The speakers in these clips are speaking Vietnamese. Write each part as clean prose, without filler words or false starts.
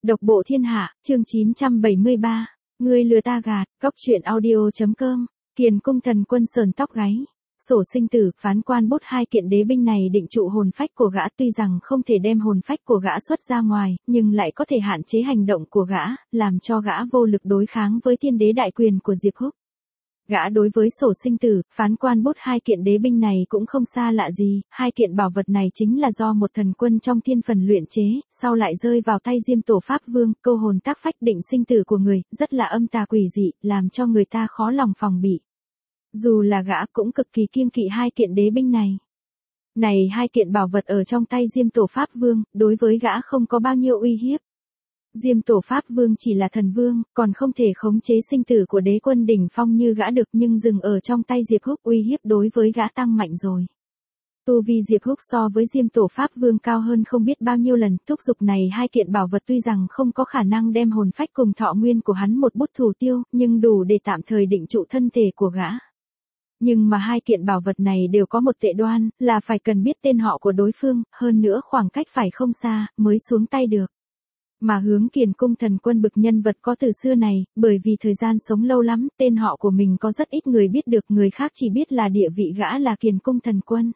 Độc bộ thiên hạ, chương 973. Ngươi lừa ta gạt, Cóc truyện audio.com. Kiền cung thần quân sờn tóc gáy. Sổ sinh tử, phán quan bút hai kiện đế binh này định trụ hồn phách của gã, tuy rằng không thể đem hồn phách của gã xuất ra ngoài, nhưng lại có thể hạn chế hành động của gã, làm cho gã vô lực đối kháng với thiên đế đại quyền của Diệp Húc. Gã đối với sổ sinh tử, phán quan bút hai kiện đế binh này cũng không xa lạ gì, hai kiện bảo vật này chính là do một thần quân trong thiên phần luyện chế, sau lại rơi vào tay Diêm Tổ Pháp Vương, câu hồn tác phách định sinh tử của người, rất là âm tà quỷ dị, làm cho người ta khó lòng phòng bị. Dù là gã cũng cực kỳ kiêng kỵ hai kiện đế binh này. Này hai kiện bảo vật ở trong tay Diêm Tổ Pháp Vương, đối với gã không có bao nhiêu uy hiếp. Diêm Tổ Pháp Vương chỉ là thần vương, còn không thể khống chế sinh tử của đế quân đỉnh phong như gã được, nhưng dừng ở trong tay Diệp Húc uy hiếp đối với gã tăng mạnh rồi. Tu vi Diệp Húc so với Diêm Tổ Pháp Vương cao hơn không biết bao nhiêu lần, thúc giục này hai kiện bảo vật tuy rằng không có khả năng đem hồn phách cùng thọ nguyên của hắn một bút thủ tiêu, nhưng đủ để tạm thời định trụ thân thể của gã. Nhưng mà hai kiện bảo vật này đều có một tệ đoan, là phải cần biết tên họ của đối phương, hơn nữa khoảng cách phải không xa, mới xuống tay được. Mà Hướng Kiền cung thần quân bực nhân vật có từ xưa này, bởi vì thời gian sống lâu lắm, tên họ của mình có rất ít người biết được, người khác chỉ biết là địa vị gã là Kiền cung thần quân.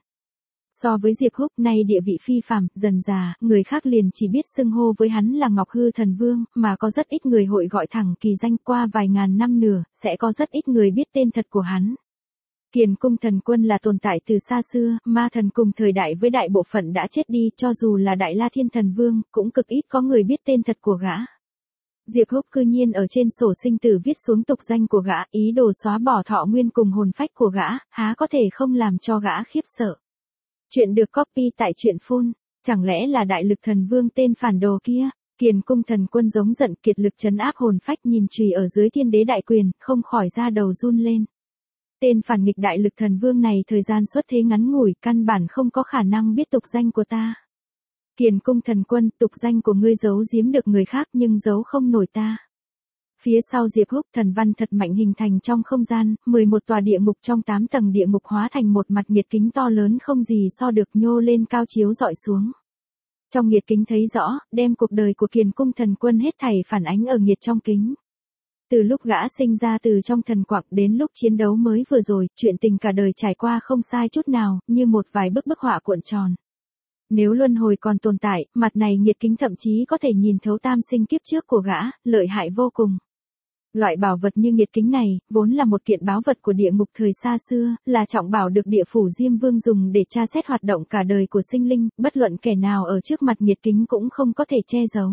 So với Diệp Húc nay địa vị phi phàm, dần già, người khác liền chỉ biết xưng hô với hắn là Ngọc Hư thần vương, mà có rất ít người hội gọi thẳng kỳ danh, qua vài ngàn năm nữa, sẽ có rất ít người biết tên thật của hắn. Kiền cung thần quân là tồn tại từ xa xưa, ma thần cùng thời đại với đại bộ phận đã chết đi, cho dù là Đại La Thiên thần vương, cũng cực ít có người biết tên thật của gã. Diệp Húc cư nhiên ở trên sổ sinh tử viết xuống tục danh của gã, ý đồ xóa bỏ thọ nguyên cùng hồn phách của gã, há có thể không làm cho gã khiếp sợ. Chuyện được copy tại truyện phun, chẳng lẽ là đại lực thần vương tên phản đồ kia? Kiền cung thần quân giống giận, kiệt lực trấn áp hồn phách, nhìn chùy ở dưới thiên đế đại quyền, không khỏi ra đầu run lên. Tên phản nghịch đại lực thần vương này thời gian xuất thế ngắn ngủi, căn bản không có khả năng biết tục danh của ta. Kiền cung thần quân, tục danh của ngươi giấu giếm được người khác nhưng giấu không nổi ta. Phía sau Diệp Húc, thần văn thật mạnh hình thành trong không gian, 11 tòa địa ngục trong 8 tầng địa ngục hóa thành một mặt nhiệt kính to lớn không gì so được, nhô lên cao chiếu dọi xuống. Trong nhiệt kính thấy rõ, đem cuộc đời của Kiền cung thần quân hết thảy phản ánh ở nhiệt trong kính. Từ lúc gã sinh ra từ trong thần quặng đến lúc chiến đấu mới vừa rồi, chuyện tình cả đời trải qua không sai chút nào, như một vài bức họa cuộn tròn. Nếu luân hồi còn tồn tại, mặt này nhiệt kính thậm chí có thể nhìn thấu tam sinh kiếp trước của gã, lợi hại vô cùng. Loại bảo vật như nhiệt kính này, vốn là một kiện báu vật của địa ngục thời xa xưa, là trọng bảo được địa phủ Diêm Vương dùng để tra xét hoạt động cả đời của sinh linh, bất luận kẻ nào ở trước mặt nhiệt kính cũng không có thể che giấu.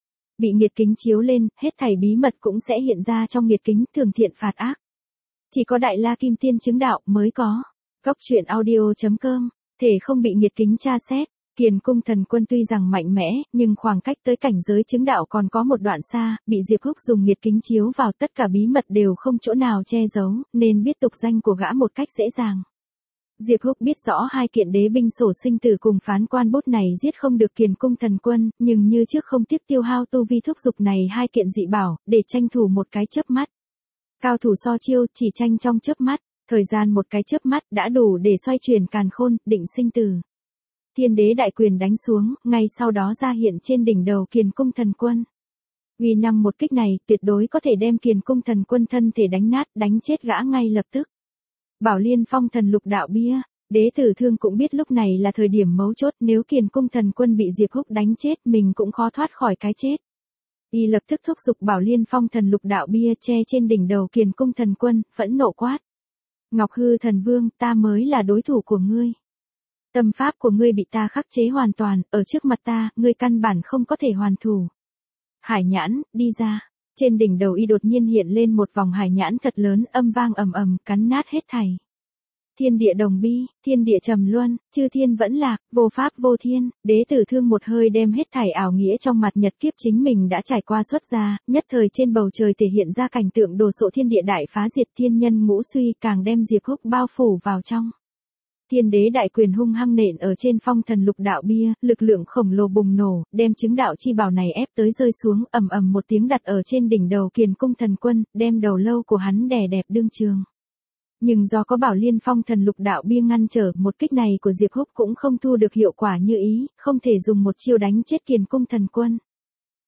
Bị nhiệt kính chiếu lên, hết thảy bí mật cũng sẽ hiện ra trong nhiệt kính, thường thiện phạt ác. Chỉ có Đại La Kim Tiên chứng đạo mới có. Cóc truyện audio.com, thể không bị nhiệt kính tra xét. Kiền cung thần quân tuy rằng mạnh mẽ, nhưng khoảng cách tới cảnh giới chứng đạo còn có một đoạn xa, bị Diệp Húc dùng nhiệt kính chiếu vào, tất cả bí mật đều không chỗ nào che giấu, nên biết tục danh của gã một cách dễ dàng. Diệp Húc biết rõ hai kiện đế binh sổ sinh tử cùng phán quan bút này giết không được Kiền cung thần quân, nhưng như trước không tiếc tiêu hao tu vi thúc giục này hai kiện dị bảo, để tranh thủ một cái chớp mắt. Cao thủ so chiêu, chỉ tranh trong chớp mắt, thời gian một cái chớp mắt đã đủ để xoay chuyển càn khôn, định sinh tử. Thiên đế đại quyền đánh xuống, ngay sau đó ra hiện trên đỉnh đầu Kiền cung thần quân. Uy năng một kích này, tuyệt đối có thể đem Kiền cung thần quân thân thể đánh nát, đánh chết gã ngay lập tức. Bảo Liên Phong thần lục đạo bia, Đế Tử Thương cũng biết lúc này là thời điểm mấu chốt, nếu Kiền cung thần quân bị Diệp Húc đánh chết, mình cũng khó thoát khỏi cái chết. Y lập tức thúc giục Bảo Liên Phong thần lục đạo bia che trên đỉnh đầu Kiền cung thần quân, phẫn nộ quát: Ngọc Hư thần vương, ta mới là đối thủ của ngươi. Tâm pháp của ngươi bị ta khắc chế hoàn toàn, ở trước mặt ta, ngươi căn bản không có thể hoàn thủ. Hải nhãn, đi ra. Trên đỉnh đầu y đột nhiên hiện lên một vòng hải nhãn thật lớn, âm vang ầm ầm, cắn nát hết thảy. Thiên địa đồng bi, thiên địa trầm luân, chư thiên vẫn lạc, vô pháp vô thiên. Đế Tử Thương một hơi đem hết thảy ảo nghĩa trong mặt nhật kiếp chính mình đã trải qua xuất ra, nhất thời trên bầu trời thể hiện ra cảnh tượng đồ sộ thiên địa đại phá diệt, thiên nhân ngũ suy, càng đem Diệp Húc bao phủ vào trong. Thiên đế đại quyền hung hăng nện ở trên phong thần lục đạo bia, lực lượng khổng lồ bùng nổ, đem chứng đạo chi bảo này ép tới rơi xuống, ầm ầm một tiếng đặt ở trên đỉnh đầu Kiền cung thần quân, đem đầu lâu của hắn đè đẹp đương trường. Nhưng do có Bảo Liên Phong thần lục đạo bia ngăn trở, một kích này của Diệp Húc cũng không thu được hiệu quả như ý, không thể dùng một chiêu đánh chết Kiền cung thần quân.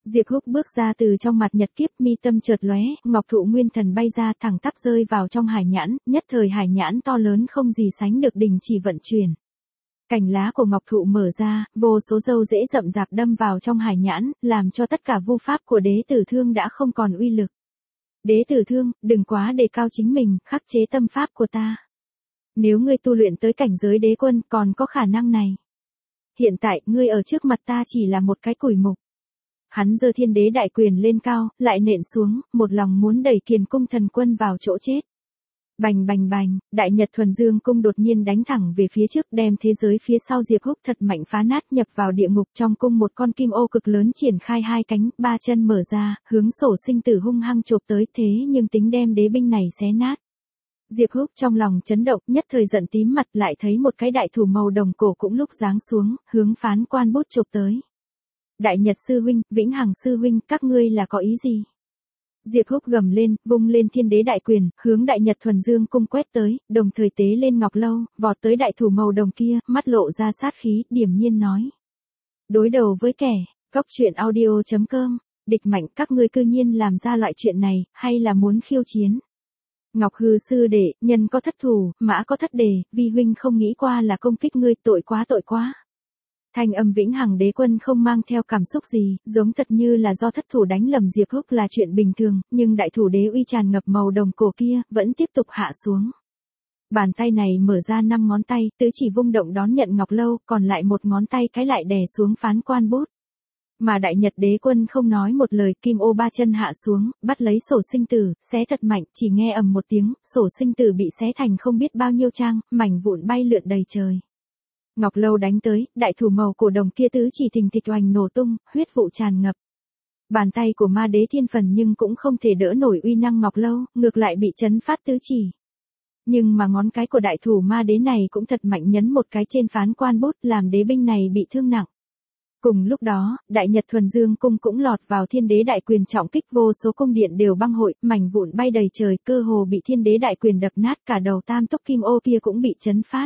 Diệp Húc bước ra từ trong mặt nhật kiếp, mi tâm chợt lóe, ngọc thụ nguyên thần bay ra thẳng tắp rơi vào trong hải nhãn, nhất thời hải nhãn to lớn không gì sánh được đình chỉ vận chuyển. Cành lá của ngọc thụ mở ra, vô số râu rễ rậm rạp đâm vào trong hải nhãn, làm cho tất cả vu pháp của đế tử thương đã không còn uy lực. Đế tử thương, đừng quá đề cao chính mình, khắc chế tâm pháp của ta. Nếu ngươi tu luyện tới cảnh giới đế quân còn có khả năng này. Hiện tại, ngươi ở trước mặt ta chỉ là một cái củi mục. Hắn giơ thiên đế đại quyền lên cao, lại nện xuống, một lòng muốn đẩy Kiền cung thần quân vào chỗ chết. Bành bành bành, đại nhật thuần dương cung đột nhiên đánh thẳng về phía trước, đem thế giới phía sau Diệp Húc thật mạnh phá nát, nhập vào địa ngục. Trong cung một con kim ô cực lớn triển khai hai cánh, ba chân mở ra, hướng Sổ Sinh Tử hung hăng chộp tới, thế nhưng tính đem đế binh này xé nát. Diệp Húc trong lòng chấn động, nhất thời giận tím mặt, lại thấy một cái đại thủ màu đồng cổ cũng lúc giáng xuống, hướng Phán Quan Bút chộp tới. Đại Nhật sư huynh, Vĩnh Hằng sư huynh, các ngươi là có ý gì? Diệp Húc gầm lên, vung lên thiên đế đại quyền, hướng đại nhật thuần dương cung quét tới, đồng thời tế lên ngọc lâu, vọt tới đại thủ màu đồng kia, mắt lộ ra sát khí, điềm nhiên nói. Đối đầu với kẻ, Cóc Truyện Audio.com, địch mạnh, các ngươi cư nhiên làm ra loại chuyện này, hay là muốn khiêu chiến? Ngọc Hư sư đệ, nhân có thất thủ, mã có thất đề, vi huynh không nghĩ qua là công kích ngươi, tội quá tội quá. Thanh âm Vĩnh Hằng đế quân không mang theo cảm xúc gì, giống thật như là do thất thủ đánh lầm Diệp Húc là chuyện bình thường, nhưng đại thủ đế uy tràn ngập màu đồng cổ kia, vẫn tiếp tục hạ xuống. Bàn tay này mở ra 5 ngón tay, tứ chỉ vung động đón nhận ngọc lâu, còn lại một ngón tay cái lại đè xuống Phán Quan Bút. Mà đại nhật đế quân không nói một lời, kim ô ba chân hạ xuống, bắt lấy Sổ Sinh Tử, xé thật mạnh, chỉ nghe ầm một tiếng, Sổ Sinh Tử bị xé thành không biết bao nhiêu trang, mảnh vụn bay lượn đầy trời. Ngọc lâu đánh tới, đại thủ màu cổ đồng kia tứ chỉ thình thịch oành nổ tung, huyết vụ tràn ngập. Bàn tay của ma đế thiên phần nhưng cũng không thể đỡ nổi uy năng ngọc lâu, ngược lại bị chấn phát tứ chỉ. Nhưng mà ngón cái của đại thủ ma đế này cũng thật mạnh, nhấn một cái trên Phán Quan Bút, làm đế binh này bị thương nặng. Cùng lúc đó, đại nhật thuần dương cung cũng lọt vào thiên đế đại quyền trọng kích, vô số cung điện đều băng hội, mảnh vụn bay đầy trời, cơ hồ bị thiên đế đại quyền đập nát, cả đầu tam túc kim ô kia cũng bị chấn phát.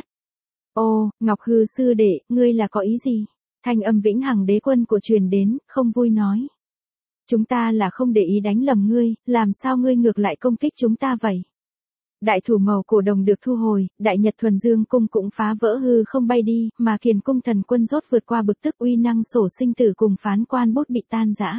Ô, Ngọc Hư sư đệ, ngươi là có ý gì? Thanh âm Vĩnh Hằng đế quân của truyền đến, không vui nói. Chúng ta là không để ý đánh lầm ngươi, làm sao ngươi ngược lại công kích chúng ta vậy? Đại thủ màu cổ đồng được thu hồi, đại nhật thuần dương cung cũng phá vỡ hư không bay đi, mà Kiền cung thần quân rốt vượt qua bực tức, uy năng Sổ Sinh Tử cùng Phán Quan Bút bị tan rã.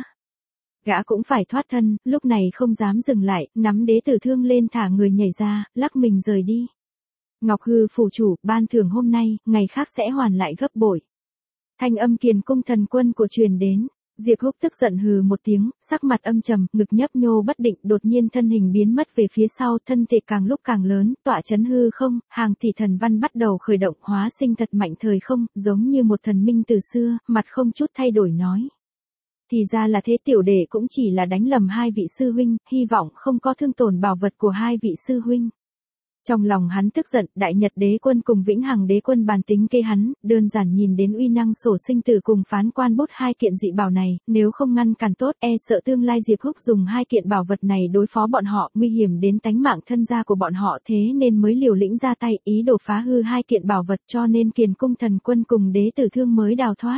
Gã cũng phải thoát thân, lúc này không dám dừng lại, nắm đế tử thương lên thả người nhảy ra, lắc mình rời đi. Ngọc Hư phủ chủ, ban thưởng hôm nay, ngày khác sẽ hoàn lại gấp bội. Thanh âm Kiền cung thần quân của truyền đến. Diệp Húc tức giận hừ một tiếng, sắc mặt âm trầm, ngực nhấp nhô bất định, đột nhiên thân hình biến mất về phía sau, thân thể càng lúc càng lớn, tọa chấn hư không, hàng tỷ thần văn bắt đầu khởi động, hóa sinh thật mạnh thời không, giống như một thần minh từ xưa, mặt không chút thay đổi nói. Thì ra là thế, tiểu đệ cũng chỉ là đánh lầm hai vị sư huynh, hy vọng không có thương tổn bảo vật của hai vị sư huynh. Trong lòng hắn tức giận, đại nhật đế quân cùng Vĩnh Hằng đế quân bàn tính kê hắn, đơn giản nhìn đến uy năng Sổ Sinh Tử cùng Phán Quan Bút hai kiện dị bảo này, nếu không ngăn cản tốt, e sợ tương lai Diệp Húc dùng hai kiện bảo vật này đối phó bọn họ, nguy hiểm đến tánh mạng thân gia của bọn họ, thế nên mới liều lĩnh ra tay, ý đồ phá hư hai kiện bảo vật, cho nên Kiền cung thần quân cùng đế tử thương mới đào thoát.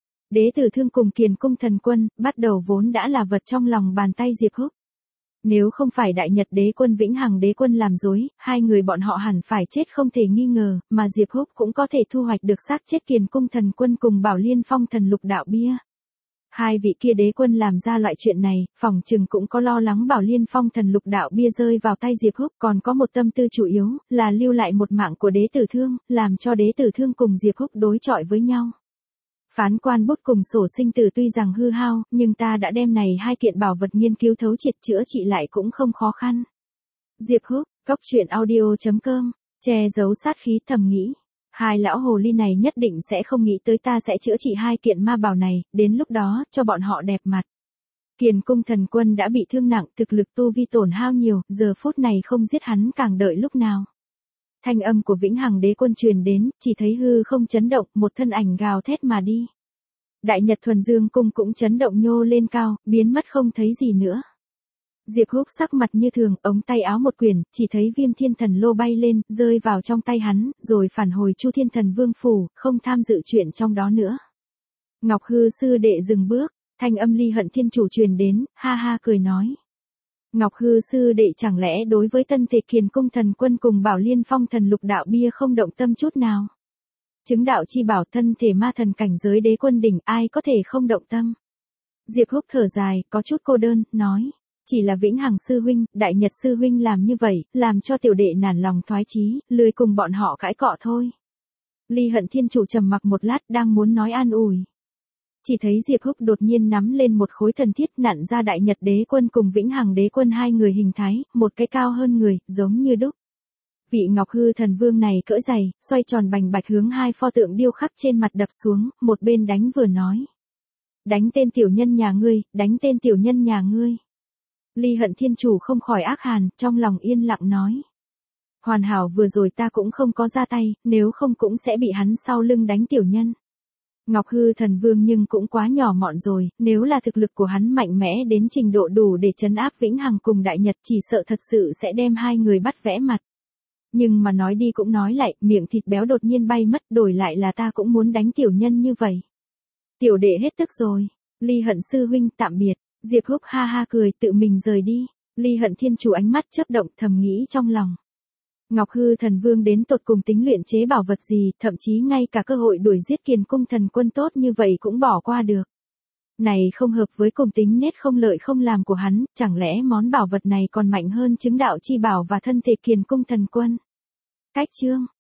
Đế tử thương cùng Kiền cung thần quân, bắt đầu vốn đã là vật trong lòng bàn tay Diệp Húc. Nếu không phải đại nhật đế quân Vĩnh Hằng đế quân làm dối, hai người bọn họ hẳn phải chết không thể nghi ngờ, mà Diệp Húc cũng có thể thu hoạch được xác chết Kiền cung thần quân cùng Bảo Liên Phong thần lục đạo bia. Hai vị kia đế quân làm ra loại chuyện này, phỏng chừng cũng có lo lắng Bảo Liên Phong thần lục đạo bia rơi vào tay Diệp Húc, còn có một tâm tư chủ yếu, là lưu lại một mạng của đế tử thương, làm cho đế tử thương cùng Diệp Húc đối chọi với nhau. Phán Quan Bút cùng Sổ Sinh Tử tuy rằng hư hao, nhưng ta đã đem này hai kiện bảo vật nghiên cứu thấu triệt, chữa trị lại cũng không khó khăn. Diệp Húc, Cóc Truyện Audio.com, che giấu sát khí thầm nghĩ. Hai lão hồ ly này nhất định sẽ không nghĩ tới ta sẽ chữa trị hai kiện ma bảo này, đến lúc đó, cho bọn họ đẹp mặt. Kiền cung thần quân đã bị thương nặng, thực lực tu vi tổn hao nhiều, giờ phút này không giết hắn càng đợi lúc nào. Thanh âm của Vĩnh Hằng đế quân truyền đến, chỉ thấy hư không chấn động, một thân ảnh gào thét mà đi. Đại nhật thuần dương cung cũng chấn động nhô lên cao, biến mất không thấy gì nữa. Diệp Húc sắc mặt như thường, ống tay áo một quyển, chỉ thấy Viêm Thiên Thần Lô bay lên, rơi vào trong tay hắn, rồi phản hồi Chu Thiên Thần Vương phủ, không tham dự chuyện trong đó nữa. Ngọc Hư sư đệ dừng bước, Thanh âm Ly Hận Thiên Chủ truyền đến, ha ha cười nói. Ngọc Hư sư đệ chẳng lẽ đối với Tân Tề Kiền Cung Thần Quân cùng Bảo Liên Phong Thần Lục Đạo Bia không động tâm chút nào? Chứng đạo chi bảo thân thể ma thần cảnh giới đế quân đỉnh, ai có thể không động tâm? Diệp Húc thở dài, có chút cô đơn, nói. Chỉ là Vĩnh Hằng sư huynh, Đại Nhật sư huynh làm như vậy, làm cho tiểu đệ nản lòng thoái chí, lười cùng bọn họ cãi cọ thôi. Ly Hận Thiên Chủ trầm mặc một lát, đang muốn nói an ủi. Chỉ thấy Diệp Húc đột nhiên nắm lên một khối thần thiết, nặn ra Đại Nhật đế quân cùng Vĩnh Hằng đế quân hai người hình thái, một cái cao hơn người, giống như đúc. Vị Ngọc Hư thần vương này cỡ dày, xoay tròn bành bạch hướng hai pho tượng điêu khắc trên mặt đập xuống, một bên đánh vừa nói. Đánh tên tiểu nhân nhà ngươi, đánh tên tiểu nhân nhà ngươi. Ly Hận Thiên Chủ không khỏi ác hàn, trong lòng yên lặng nói. Hoàn hảo vừa rồi ta cũng không có ra tay, nếu không cũng sẽ bị hắn sau lưng đánh tiểu nhân. Ngọc Hư thần vương nhưng cũng quá nhỏ mọn rồi, nếu là thực lực của hắn mạnh mẽ đến trình độ đủ để trấn áp Vĩnh Hằng cùng Đại Nhật chỉ sợ thật sự sẽ đem hai người bắt vẽ mặt. Nhưng mà nói đi cũng nói lại, miệng thịt béo đột nhiên bay mất, đổi lại là ta cũng muốn đánh tiểu nhân như vậy. Tiểu đệ hết tức rồi. Ly Hận sư huynh tạm biệt. Diệp Húc ha ha cười tự mình rời đi. Ly Hận Thiên Chủ ánh mắt chớp động thầm nghĩ trong lòng. Ngọc Hư thần vương đến tột cùng tính luyện chế bảo vật gì, thậm chí ngay cả cơ hội đuổi giết Kiền Cung Thần Quân tốt như vậy cũng bỏ qua được. Này không hợp với cùng tính nết không lợi không làm của hắn, chẳng lẽ món bảo vật này còn mạnh hơn chứng đạo chi bảo và thân thể Kiền Cung Thần Quân. Cách chương